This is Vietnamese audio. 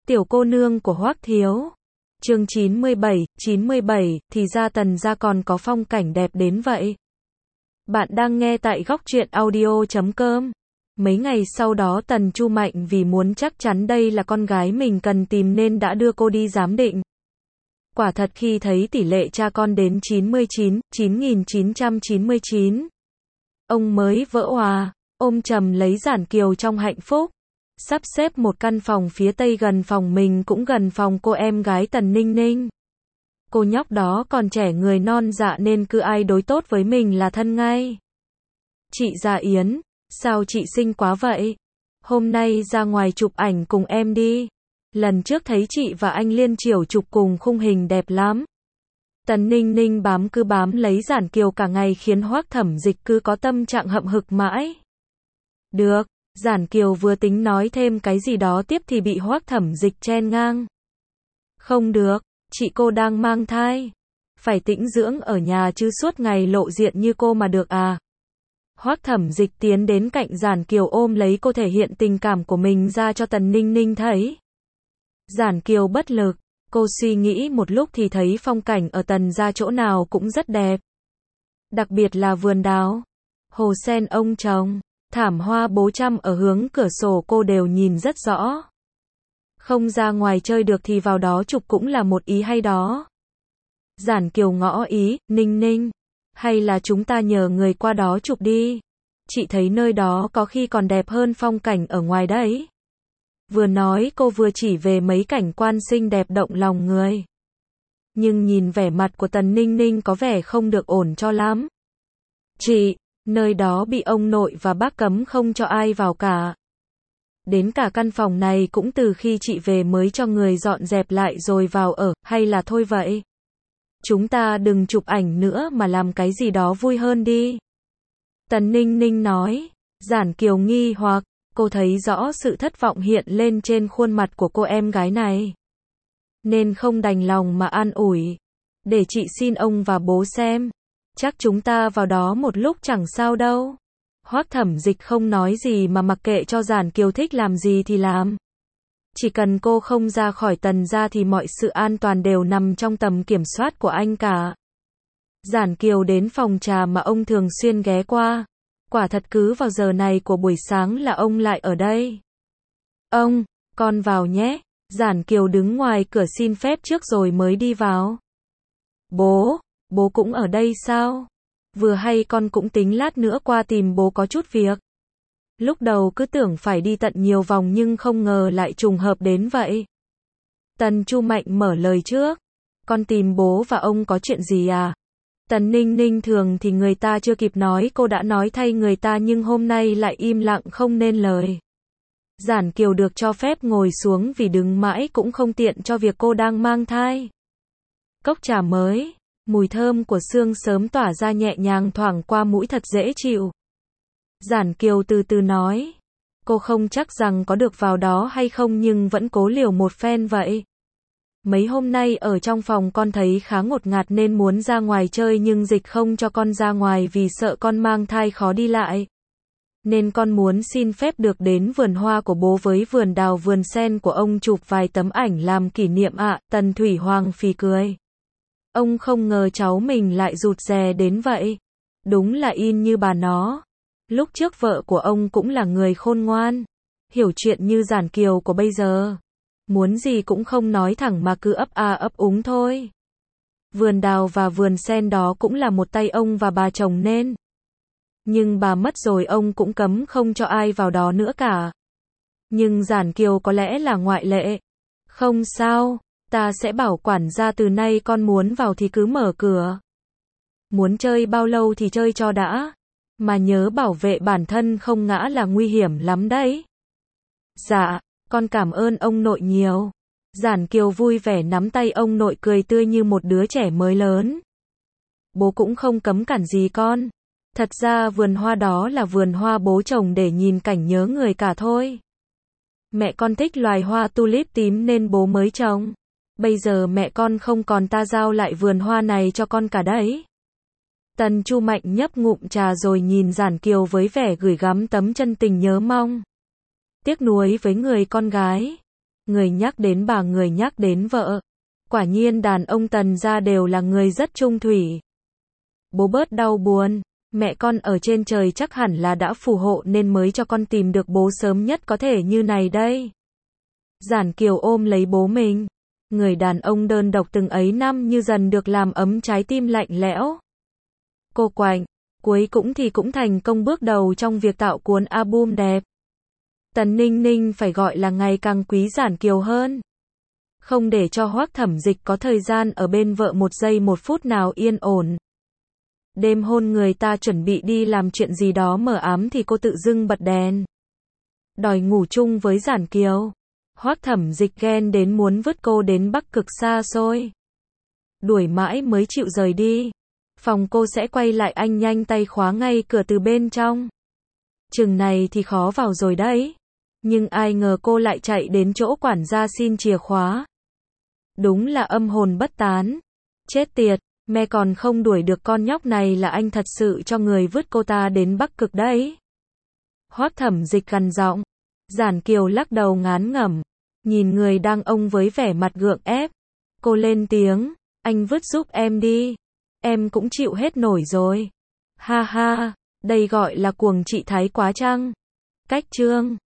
Tiểu cô nương của Hoắc Thiếu. Chương 97, thì ra Tần gia còn có phong cảnh đẹp đến vậy. Bạn đang nghe tại góc truyện audio.com. Mấy ngày sau đó Tần Chu Mạnh vì muốn chắc chắn đây là con gái mình cần tìm nên đã đưa cô đi giám định. Quả thật khi thấy tỷ lệ cha con đến 99,999, ông mới vỡ òa, ôm chầm lấy Giản Kiều trong hạnh phúc. Sắp xếp một căn phòng phía tây gần phòng mình cũng gần phòng cô em gái Tần Ninh Ninh. Cô nhóc đó còn trẻ người non dạ nên cứ ai đối tốt với mình là thân ngay. Chị Gia Yến, sao chị xinh quá vậy? Hôm nay ra ngoài chụp ảnh cùng em đi. Lần trước thấy chị và anh Liên Triểu chụp cùng khung hình đẹp lắm. Tần Ninh Ninh cứ bám lấy Giản Kiều cả ngày khiến Hoắc Thẩm Dịch cứ có tâm trạng hậm hực mãi. Được. Giản Kiều vừa tính nói thêm cái gì đó tiếp thì bị Hoắc Thẩm Dịch chen ngang. Không được, chị cô đang mang thai. Phải tĩnh dưỡng ở nhà chứ suốt ngày lộ diện như cô mà được à. Hoắc Thẩm Dịch tiến đến cạnh Giản Kiều ôm lấy cô thể hiện tình cảm của mình ra cho Tần Ninh Ninh thấy. Giản Kiều bất lực, cô suy nghĩ một lúc thì thấy phong cảnh ở Tần gia chỗ nào cũng rất đẹp. Đặc biệt là vườn đào, hồ sen ông trồng, thảm hoa bố trăm ở hướng cửa sổ cô đều nhìn rất rõ. Không ra ngoài chơi được thì vào đó chụp cũng là một ý hay đó. Giản Kiều ngỏ ý, Ninh Ninh, hay là chúng ta nhờ người qua đó chụp đi. Chị thấy nơi đó có khi còn đẹp hơn phong cảnh ở ngoài đấy. Vừa nói cô vừa chỉ về mấy cảnh quan xinh đẹp động lòng người. Nhưng nhìn vẻ mặt của Tần Ninh Ninh có vẻ không được ổn cho lắm. Chị, nơi đó bị ông nội và bác cấm không cho ai vào cả. Đến cả căn phòng này cũng từ khi chị về mới cho người dọn dẹp lại rồi vào ở, hay là thôi vậy? Chúng ta đừng chụp ảnh nữa mà làm cái gì đó vui hơn đi. Tần Ninh Ninh nói. Giản Kiều nghi hoặc, cô thấy rõ sự thất vọng hiện lên trên khuôn mặt của cô em gái này. Nên không đành lòng mà an ủi. Để chị xin ông và bố xem. Chắc chúng ta vào đó một lúc chẳng sao đâu. Hoắc Thẩm Dịch không nói gì mà mặc kệ cho Giản Kiều thích làm gì thì làm. Chỉ cần cô không ra khỏi Tần gia thì mọi sự an toàn đều nằm trong tầm kiểm soát của anh cả. Giản Kiều đến phòng trà mà ông thường xuyên ghé qua. Quả thật cứ vào giờ này của buổi sáng là ông lại ở đây. Ông, con vào nhé. Giản Kiều đứng ngoài cửa xin phép trước rồi mới đi vào. Bố cũng ở đây sao? Vừa hay con cũng tính lát nữa qua tìm bố có chút việc. Lúc đầu cứ tưởng phải đi tận nhiều vòng nhưng không ngờ lại trùng hợp đến vậy. Tần Chu Mạnh mở lời trước. Con tìm bố và ông có chuyện gì à? Tần Ninh Ninh thường thì người ta chưa kịp nói cô đã nói thay người ta nhưng hôm nay lại im lặng không nên lời. Giản Kiều được cho phép ngồi xuống vì đứng mãi cũng không tiện cho việc cô đang mang thai. Cốc trà mới, mùi thơm của sương sớm tỏa ra nhẹ nhàng thoảng qua mũi thật dễ chịu. Giản Kiều từ từ nói. Cô không chắc rằng có được vào đó hay không nhưng vẫn cố liều một phen vậy. Mấy hôm nay ở trong phòng con thấy khá ngột ngạt nên muốn ra ngoài chơi nhưng Dịch không cho con ra ngoài vì sợ con mang thai khó đi lại. Nên con muốn xin phép được đến vườn hoa của bố với vườn đào vườn sen của ông chụp vài tấm ảnh làm kỷ niệm ạ. Tần Thủy Hoàng phì cười. Ông không ngờ cháu mình lại rụt rè đến vậy. Đúng là in như bà nó. Lúc trước vợ của ông cũng là người khôn ngoan. Hiểu chuyện như Giản Kiều của bây giờ. Muốn gì cũng không nói thẳng mà cứ ấp a ấp úng thôi. Vườn đào và vườn sen đó cũng là một tay ông và bà chồng nên. Nhưng bà mất rồi ông cũng cấm không cho ai vào đó nữa cả. Nhưng Giản Kiều có lẽ là ngoại lệ. Không sao, ta sẽ bảo quản gia từ nay con muốn vào thì cứ mở cửa. Muốn chơi bao lâu thì chơi cho đã. Mà nhớ bảo vệ bản thân không ngã là nguy hiểm lắm đấy. Dạ, con cảm ơn ông nội nhiều. Giản Kiều vui vẻ nắm tay ông nội cười tươi như một đứa trẻ mới lớn. Bố cũng không cấm cản gì con. Thật ra vườn hoa đó là vườn hoa bố trồng để nhìn cảnh nhớ người cả thôi. Mẹ con thích loài hoa tulip tím nên bố mới trồng. Bây giờ mẹ con không còn ta giao lại vườn hoa này cho con cả đấy. Tần Chu Mạnh nhấp ngụm trà rồi nhìn Giản Kiều với vẻ gửi gắm tấm chân tình nhớ mong. Tiếc nuối với người con gái. Người nhắc đến bà, người nhắc đến vợ. Quả nhiên đàn ông Tần gia đều là người rất trung thủy. Bố bớt đau buồn, mẹ con ở trên trời chắc hẳn là đã phù hộ nên mới cho con tìm được bố sớm nhất có thể như này đây. Giản Kiều ôm lấy bố mình. Người đàn ông đơn độc từng ấy năm như dần được làm ấm trái tim lạnh lẽo. Cô Quạnh, cuối cũng thành công bước đầu trong việc tạo cuốn album đẹp. Tần Ninh Ninh phải gọi là ngày càng quý Giản Kiều hơn. Không để cho Hoắc Thẩm Dịch có thời gian ở bên vợ một giây một phút nào yên ổn. Đêm hôn người ta chuẩn bị đi làm chuyện gì đó mờ ám thì cô tự dưng bật đèn. Đòi ngủ chung với Giản Kiều. Hoắc Thẩm Dịch ghen đến muốn vứt cô đến Bắc Cực xa xôi. Đuổi mãi mới chịu rời đi. Phòng cô sẽ quay lại, anh nhanh tay khóa ngay cửa từ bên trong. Chừng này thì khó vào rồi đấy. Nhưng ai ngờ cô lại chạy đến chỗ quản gia xin chìa khóa. Đúng là âm hồn bất tán. Chết tiệt, mẹ còn không đuổi được con nhóc này là anh thật sự cho người vứt cô ta đến Bắc Cực đấy. Hoắc Thẩm Dịch gằn giọng. Giản Kiều lắc đầu ngán ngẩm. Nhìn người đang ông với vẻ mặt gượng ép. Cô lên tiếng. Anh vứt giúp em đi. Em cũng chịu hết nổi rồi. Ha ha, đây gọi là cuồng chị thái quá chăng? Cách chương